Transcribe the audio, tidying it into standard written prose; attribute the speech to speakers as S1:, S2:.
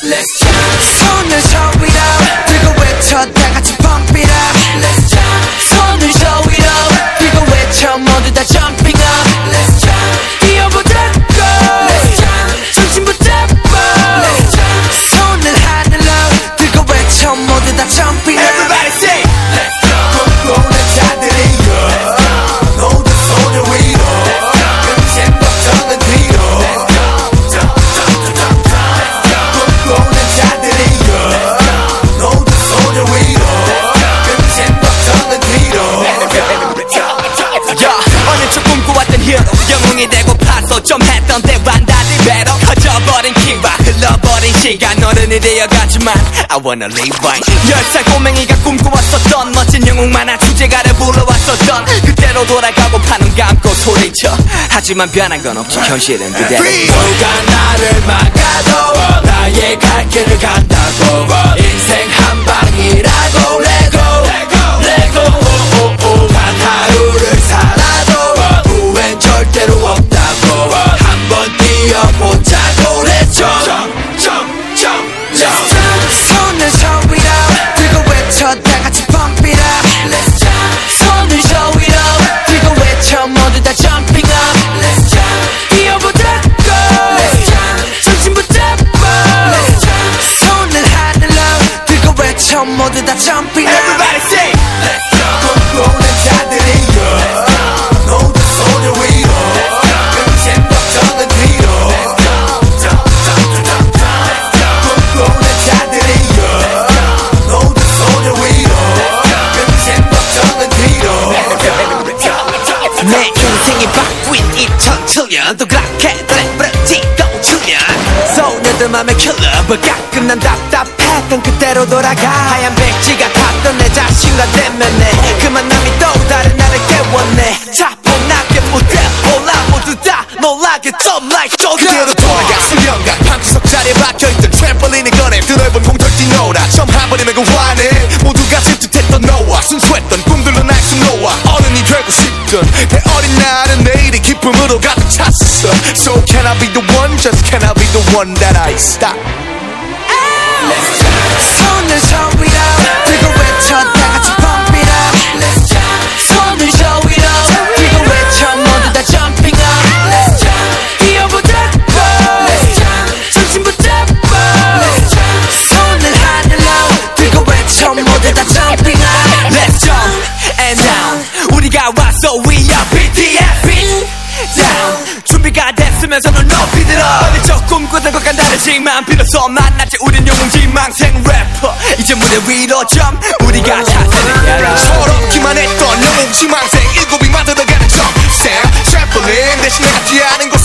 S1: Let's jump.
S2: 손을 저 위로 들고 외쳐 다 같이 pump it up.
S1: Let's jump.
S2: 손을 저 위로 들고 외쳐 모두 다 jumping up.
S1: Let's jump.
S2: 뛰어보자 go.
S1: Let's jump.
S2: 중심 붙잡고.
S1: Let's jump.
S2: 손을 하늘로 들고 외쳐 모두 다 jumping up.
S1: Everybody say Let's jump. 꿈꾸는 자들이여 모두 손을 위로 금세 걱정은 뒤로 꿈꾸는 자들이여 모두 손을 위로 금세 걱정은 뒤로
S2: 어느덧 꿈꿔왔던 히어로 영웅이 되고 파서 좀 했던 때와 달리 배로 커져버린 키와 흘러버린 시간 어른이 되어가지만 I wanna live right 10살 꼬맹이가 꿈꿔왔었던 멋진 영웅 만화 주제가를 불러왔었던 그때로 돌아가고 파는 감고 소리쳐 하지만 변한 건 없지 현실은 그대로
S1: 누가 나를 막아도 나의 갈 길을 간다고 인생 한 방이라고 레고 단 하루를 살아도 후회는 절대로 없다고 한번 뛰어보자고 Let's jump.
S2: 손을 저 위로 들고 외쳐 다 같이 pump it up.
S1: Let's jump.
S2: 손을 저 위로 들고 외쳐 모두 다 jumping up.
S1: Let's jump.
S2: 뛰어보자 go.
S1: Let's jump.
S2: 중심 붙잡고.
S1: Let's jump.
S2: 손을 하늘로 들고 외쳐 모두 다 jumping up.
S1: Everybody say Let's jump. 꿈꾸는 자들이여 모두 손을 위로 금세 걱정은 뒤로 꿈꾸는 자들이여 모두 손을 위로 금세 걱정은 뒤로
S2: 내 인생이 바뀐 2007년 또 그렇게 부러지고 추면 소녀들 맘에 킬러버 가끔 난 답답했던 그때로 돌아가 하얀 백지가 탔던 내 자신과 대면해 그 만남이 또 다른 나를 깨웠네 차분하게 무대 올라 모두 다 놀라게 좀 like
S1: 그대로 돌아가 수련간 방구석 자리에 박혀있던 트램펄린을 꺼내 드넓은 공터를 뛰놀아 처음 한 번이면 그 화내 모두가 질투했던 너와 순수했던 꿈들로 날 숨놓아 어른이 되고 싶던 내 어린 날은 내일이 기쁨으로 가득 찼어 So can I be the one, just can I be the one that I stop Let's jump.
S2: 손을 저 위로 들고 외쳐 다 같이 pump it up.
S1: Let's jump.
S2: 손을 저 위로 들고 외쳐 모두 다 jumping up.
S1: Let's jump.
S2: 뛰어보자 go.
S1: Let's jump.
S2: 중심 붙잡고.
S1: Let's jump.
S2: 손을 하늘로 들고 외쳐 모두 다 jumping up. Let's jump and down. 우리가 왔어 we are BTS beat down. 준비가 됐으면 손을 높이 들어 어디 저 꿈꾸던 것과 다르지만 비로소 만났지 우린 영웅 지망생 래퍼 이제 무대 위로 jump 우리가 차세를 열어
S1: 서럽기만 했던 영웅 지망생 일곱이 만들어가는 점생 트램펄린 대신 내가 뛰어하는 곳